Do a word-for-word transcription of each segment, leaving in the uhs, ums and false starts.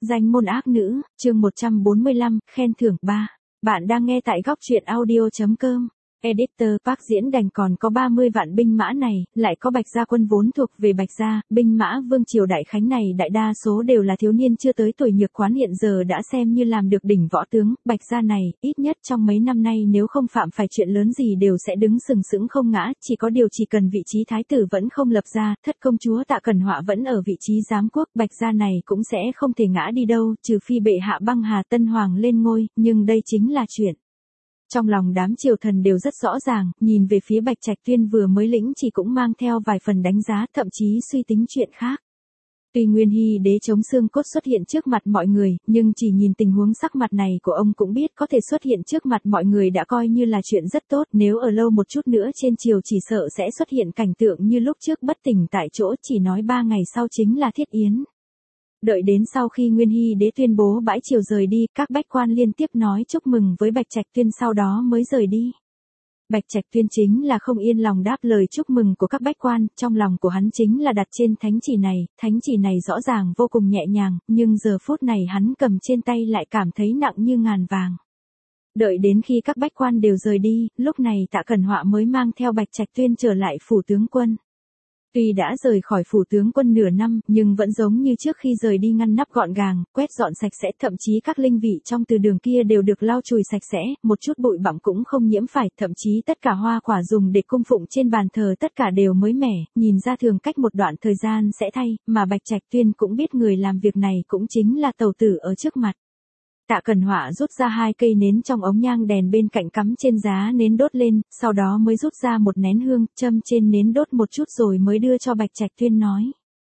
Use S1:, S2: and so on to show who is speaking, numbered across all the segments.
S1: Danh môn ác nữ, chương một trăm bốn mươi lăm, khen thưởng ba. Bạn đang nghe tại góc truyện audio.com. Editor Park diễn đành còn có ba mươi vạn binh mã này, lại có Bạch gia quân vốn thuộc về Bạch gia, binh mã vương triều đại khánh này đại đa số đều là thiếu niên chưa tới tuổi nhược quán hiện giờ đã xem như làm được đỉnh võ tướng, Bạch gia này, ít nhất trong mấy năm nay nếu không phạm phải chuyện lớn gì đều sẽ đứng sừng sững không ngã, chỉ có điều chỉ cần vị trí thái tử vẫn không lập ra, thất công chúa Tạ Cẩn Họa vẫn ở vị trí giám quốc, Bạch gia này cũng sẽ không thể ngã đi đâu, trừ phi bệ hạ băng hà tân hoàng lên ngôi, nhưng đây chính là chuyện. Trong lòng đám triều thần đều rất rõ ràng, nhìn về phía Bạch Trạch Tuyên vừa mới lĩnh chỉ cũng mang theo vài phần đánh giá, thậm chí suy tính chuyện khác. Tuy Nguyên Hy đế chống xương cốt xuất hiện trước mặt mọi người, nhưng chỉ nhìn tình huống sắc mặt này của ông cũng biết có thể xuất hiện trước mặt mọi người đã coi như là chuyện rất tốt, nếu ở lâu một chút nữa trên triều chỉ sợ sẽ xuất hiện cảnh tượng như lúc trước bất tỉnh tại chỗ, chỉ nói ba ngày sau chính là thiết yến. Đợi đến sau khi Nguyên Hy đế tuyên bố bãi triều rời đi, các bách quan liên tiếp nói chúc mừng với Bạch Trạch Tuyên sau đó mới rời đi. Bạch Trạch Tuyên chính là không yên lòng đáp lời chúc mừng của các bách quan, trong lòng của hắn chính là đặt trên thánh chỉ này, thánh chỉ này rõ ràng vô cùng nhẹ nhàng, nhưng giờ phút này hắn cầm trên tay lại cảm thấy nặng như ngàn vàng. Đợi đến khi các bách quan đều rời đi, lúc này Tạ Cẩn Họa mới mang theo Bạch Trạch Tuyên trở lại phủ tướng quân. Tuy đã rời khỏi phủ tướng quân nửa năm, nhưng vẫn giống như trước khi rời đi ngăn nắp gọn gàng, quét dọn sạch sẽ, thậm chí các linh vị trong từ đường kia đều được lau chùi sạch sẽ, một chút bụi bặm cũng không nhiễm phải, thậm chí tất cả hoa quả dùng để cung phụng trên bàn thờ tất cả đều mới mẻ, nhìn ra thường cách một đoạn thời gian sẽ thay, mà Bạch Trạch Tuyên cũng biết người làm việc này cũng chính là tàu tử ở trước mặt. Tạ Cẩn Họa rút ra hai cây nến trong ống nhang đèn bên cạnh cắm trên giá nến đốt lên, sau đó mới rút ra một nén hương, châm trên nến đốt một chút rồi mới đưa cho Bạch Trạch Tuyên nói.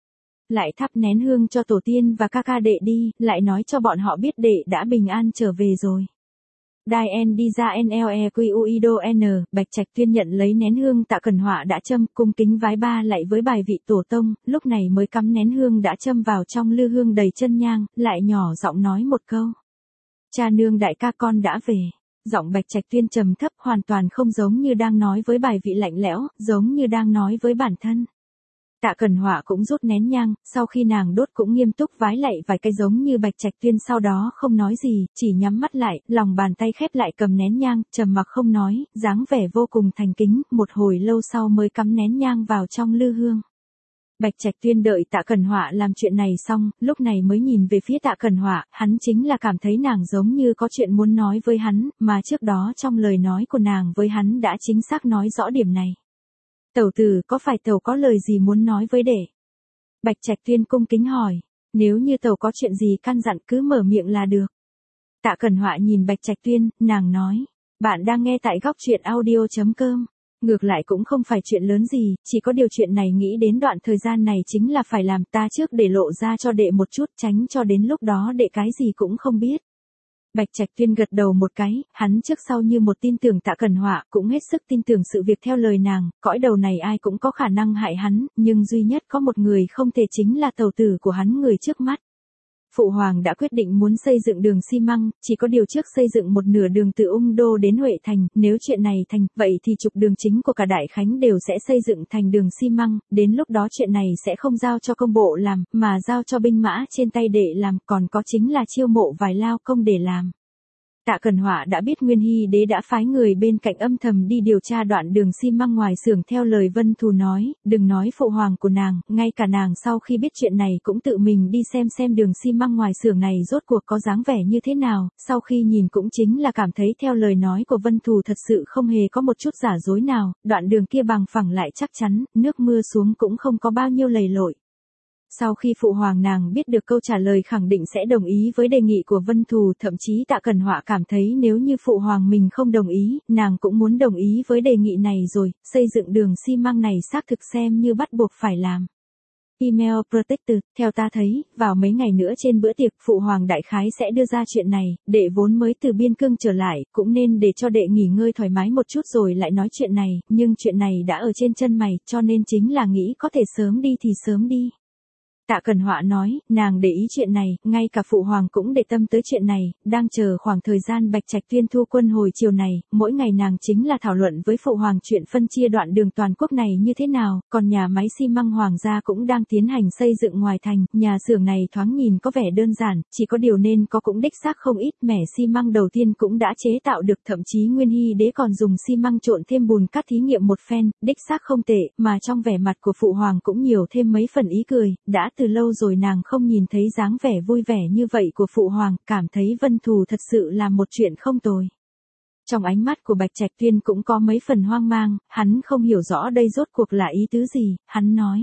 S1: Lại thắp nén hương cho tổ tiên và ca ca đệ đi, lại nói cho bọn họ biết đệ đã bình an trở về rồi. Đai en đi ra nlequido n, Bạch Trạch Tuyên nhận lấy nén hương Tạ Cẩn Họa đã châm, cung kính vái ba lại với bài vị tổ tông, lúc này mới cắm nén hương đã châm vào trong lư hương đầy chân nhang, lại nhỏ giọng nói một câu. Cha nương đại ca con đã về. Giọng Bạch Trạch Tuyên trầm thấp hoàn toàn không giống như đang nói với bài vị lạnh lẽo, giống như đang nói với bản thân. Tạ Cẩn Họa cũng rút nén nhang, sau khi nàng đốt cũng nghiêm túc vái lạy vài cái giống như Bạch Trạch Tuyên sau đó không nói gì, chỉ nhắm mắt lại, lòng bàn tay khép lại cầm nén nhang, trầm mặc không nói, dáng vẻ vô cùng thành kính, một hồi lâu sau mới cắm nén nhang vào trong lư hương. Bạch Trạch Tuyên đợi Tạ Cẩn Họa làm chuyện này xong, lúc này mới nhìn về phía Tạ Cẩn Họa, hắn chính là cảm thấy nàng giống như có chuyện muốn nói với hắn, mà trước đó trong lời nói của nàng với hắn đã chính xác nói rõ điểm này. Tẩu tử có phải tẩu có lời gì muốn nói với đệ? Bạch Trạch Tuyên cung kính hỏi, nếu như tẩu có chuyện gì căn dặn cứ mở miệng là được. Tạ Cẩn Họa nhìn Bạch Trạch Tuyên, nàng nói, bạn đang nghe tại góc truyện audio.com. Ngược lại cũng không phải chuyện lớn gì, chỉ có điều chuyện này nghĩ đến đoạn thời gian này chính là phải làm ta trước để lộ ra cho đệ một chút tránh cho đến lúc đó đệ cái gì cũng không biết. Bạch Trạch Tuyên gật đầu một cái, hắn trước sau như một tin tưởng Tạ Cẩn Họa, cũng hết sức tin tưởng sự việc theo lời nàng, cõi đầu này ai cũng có khả năng hại hắn, nhưng duy nhất có một người không thể chính là tàu tử của hắn người trước mắt. Phụ hoàng đã quyết định muốn xây dựng đường xi măng, chỉ có điều trước xây dựng một nửa đường từ Ung Đô đến Huệ Thành, nếu chuyện này thành, vậy thì trục đường chính của cả Đại Khánh đều sẽ xây dựng thành đường xi măng, đến lúc đó chuyện này sẽ không giao cho công bộ làm, mà giao cho binh mã trên tay để làm, còn có chính là chiêu mộ vài lao công để làm. Tạ Cẩn Họa đã biết Nguyên Hy đế đã phái người bên cạnh âm thầm đi điều tra đoạn đường xi măng ngoài xưởng theo lời Vân Thù nói, đừng nói phụ hoàng của nàng, ngay cả nàng sau khi biết chuyện này cũng tự mình đi xem xem đường xi măng ngoài xưởng này rốt cuộc có dáng vẻ như thế nào, sau khi nhìn cũng chính là cảm thấy theo lời nói của Vân Thù thật sự không hề có một chút giả dối nào, đoạn đường kia bằng phẳng lại chắc chắn, nước mưa xuống cũng không có bao nhiêu lầy lội. Sau khi phụ hoàng nàng biết được câu trả lời khẳng định sẽ đồng ý với đề nghị của Vân Thù, thậm chí Tạ Cẩn Họa cảm thấy nếu như phụ hoàng mình không đồng ý, nàng cũng muốn đồng ý với đề nghị này rồi, xây dựng đường xi măng này xác thực xem như bắt buộc phải làm. Email Protector, theo ta thấy, vào mấy ngày nữa trên bữa tiệc phụ hoàng đại khái sẽ đưa ra chuyện này, đệ vốn mới từ biên cương trở lại, cũng nên để cho đệ nghỉ ngơi thoải mái một chút rồi lại nói chuyện này, nhưng chuyện này đã ở trên chân mày, cho nên chính là nghĩ có thể sớm đi thì sớm đi. Tạ Cẩn Họa nói, nàng để ý chuyện này, ngay cả phụ hoàng cũng để tâm tới chuyện này, đang chờ khoảng thời gian Bạch Trạch Tuyên thu quân hồi chiều này, mỗi ngày nàng chính là thảo luận với phụ hoàng chuyện phân chia đoạn đường toàn quốc này như thế nào, còn nhà máy xi măng hoàng gia cũng đang tiến hành xây dựng ngoài thành, nhà xưởng này thoáng nhìn có vẻ đơn giản, chỉ có điều nên có cũng đích xác không ít, mẻ xi măng đầu tiên cũng đã chế tạo được, thậm chí Nguyên Hy đế còn dùng xi măng trộn thêm bùn cát thí nghiệm một phen, đích xác không tệ, mà trong vẻ mặt của phụ hoàng cũng nhiều thêm mấy phần ý cười, đã từ lâu rồi nàng không nhìn thấy dáng vẻ vui vẻ như vậy của phụ hoàng, cảm thấy Vân Thù thật sự là một chuyện không tồi. Trong ánh mắt của Bạch Trạch Tuyên cũng có mấy phần hoang mang, hắn không hiểu rõ đây rốt cuộc là ý tứ gì, hắn nói.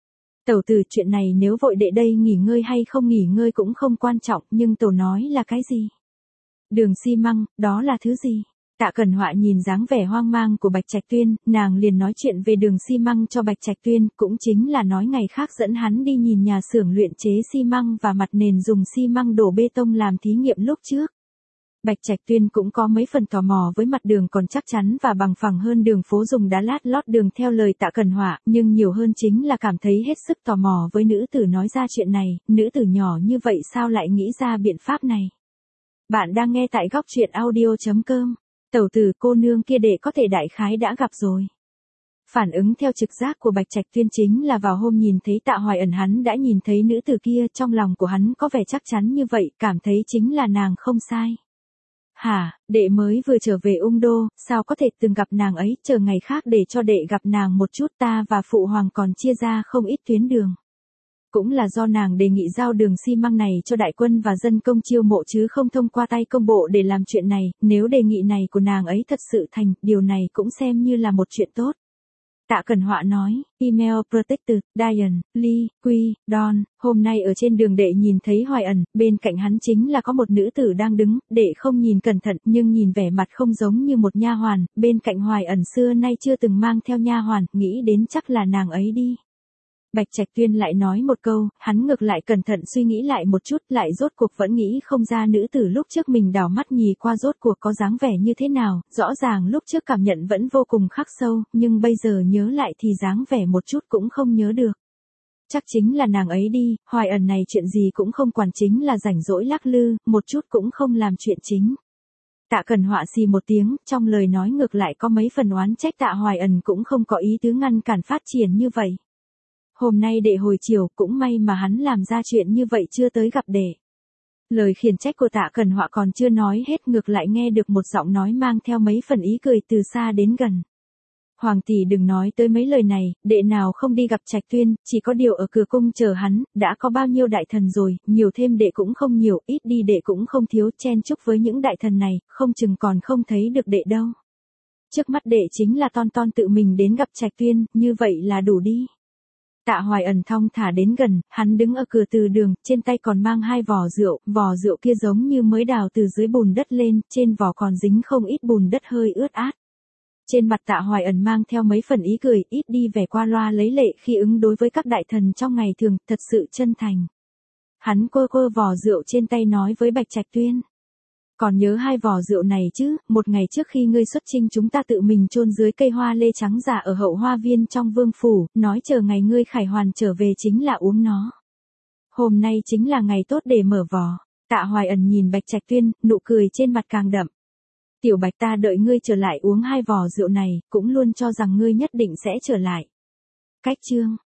S1: Tẩu tử, chuyện này nếu vội đệ đây nghỉ ngơi hay không nghỉ ngơi cũng không quan trọng, nhưng tẩu nói là cái gì? Đường xi măng, đó là thứ gì? Tạ Cẩn Họa nhìn dáng vẻ hoang mang của Bạch Trạch Tuyên, nàng liền nói chuyện về đường xi măng cho Bạch Trạch Tuyên, cũng chính là nói ngày khác dẫn hắn đi nhìn nhà xưởng luyện chế xi măng và mặt nền dùng xi măng đổ bê tông làm thí nghiệm lúc trước. Bạch Trạch Tuyên cũng có mấy phần tò mò với mặt đường còn chắc chắn và bằng phẳng hơn đường phố dùng đá lát lót đường theo lời Tạ Cẩn Họa, nhưng nhiều hơn chính là cảm thấy hết sức tò mò với nữ tử nói ra chuyện này, nữ tử nhỏ như vậy sao lại nghĩ ra biện pháp này. Bạn đang nghe tại góc truyện audio chấm com. Tẩu tử, cô nương kia đệ có thể đại khái đã gặp rồi. Phản ứng theo trực giác của Bạch Trạch Tuyên chính là vào hôm nhìn thấy Tạ Hoài Ẩn hắn đã nhìn thấy nữ tử kia, trong lòng của hắn có vẻ chắc chắn như vậy, cảm thấy chính là nàng không sai. Hả, đệ mới vừa trở về Ung Đô, sao có thể từng gặp nàng ấy, chờ ngày khác để cho đệ gặp nàng một chút, ta và phụ hoàng còn chia ra không ít tuyến đường. Cũng là do nàng đề nghị giao đường xi măng này cho đại quân và dân công chiêu mộ chứ không thông qua tay công bộ để làm chuyện này, nếu đề nghị này của nàng ấy thật sự thành, điều này cũng xem như là một chuyện tốt. Tạ Cẩn Họa nói, email protected, Diane, Lee, Quy, Don, hôm nay ở trên đường đệ nhìn thấy Hoài Ẩn, bên cạnh hắn chính là có một nữ tử đang đứng, đệ không nhìn cẩn thận nhưng nhìn vẻ mặt không giống như một nha hoàn, bên cạnh Hoài Ẩn xưa nay chưa từng mang theo nha hoàn, nghĩ đến chắc là nàng ấy đi. Bạch Trạch Tuyên lại nói một câu, hắn ngược lại cẩn thận suy nghĩ lại một chút, lại rốt cuộc vẫn nghĩ không ra nữ tử lúc trước mình đảo mắt nhì qua rốt cuộc có dáng vẻ như thế nào, rõ ràng lúc trước cảm nhận vẫn vô cùng khắc sâu, nhưng bây giờ nhớ lại thì dáng vẻ một chút cũng không nhớ được. Chắc chính là nàng ấy đi, Hoài Ẩn này chuyện gì cũng không quản, chính là rảnh rỗi lắc lư, một chút cũng không làm chuyện chính. Tạ Cẩn Họa xì một tiếng, trong lời nói ngược lại có mấy phần oán trách Tạ Hoài Ẩn cũng không có ý tứ ngăn cản phát triển như vậy. Hôm nay đệ hồi chiều, cũng may mà hắn làm ra chuyện như vậy chưa tới gặp đệ. Lời khiển trách của Tạ Cẩn Họa còn chưa nói hết, ngược lại nghe được một giọng nói mang theo mấy phần ý cười từ xa đến gần. Hoàng tỷ đừng nói tới mấy lời này, đệ nào không đi gặp Trạch Tuyên, chỉ có điều ở cửa cung chờ hắn, đã có bao nhiêu đại thần rồi, nhiều thêm đệ cũng không nhiều, ít đi đệ cũng không thiếu, chen chúc với những đại thần này, không chừng còn không thấy được đệ đâu. Trước mắt đệ chính là ton ton tự mình đến gặp Trạch Tuyên, như vậy là đủ đi. Tạ Hoài Ẩn thong thả đến gần, hắn đứng ở cửa từ đường, trên tay còn mang hai vò rượu, vò rượu kia giống như mới đào từ dưới bùn đất lên, trên vò còn dính không ít bùn đất hơi ướt át. Trên mặt Tạ Hoài Ẩn mang theo mấy phần ý cười, ít đi vẻ qua loa lấy lệ khi ứng đối với các đại thần trong ngày thường, thật sự chân thành. Hắn quơ quơ vò rượu trên tay nói với Bạch Trạch Tuyên. Còn nhớ hai vò rượu này chứ, một ngày trước khi ngươi xuất chinh chúng ta tự mình chôn dưới cây hoa lê trắng giả ở hậu hoa viên trong vương phủ, nói chờ ngày ngươi khải hoàn trở về chính là uống nó. Hôm nay chính là ngày tốt để mở vò. Tạ Hoài Ẩn nhìn Bạch Trạch Tuyên, nụ cười trên mặt càng đậm. Tiểu Bạch, ta đợi ngươi trở lại uống hai vò rượu này, cũng luôn cho rằng ngươi nhất định sẽ trở lại. Cách chương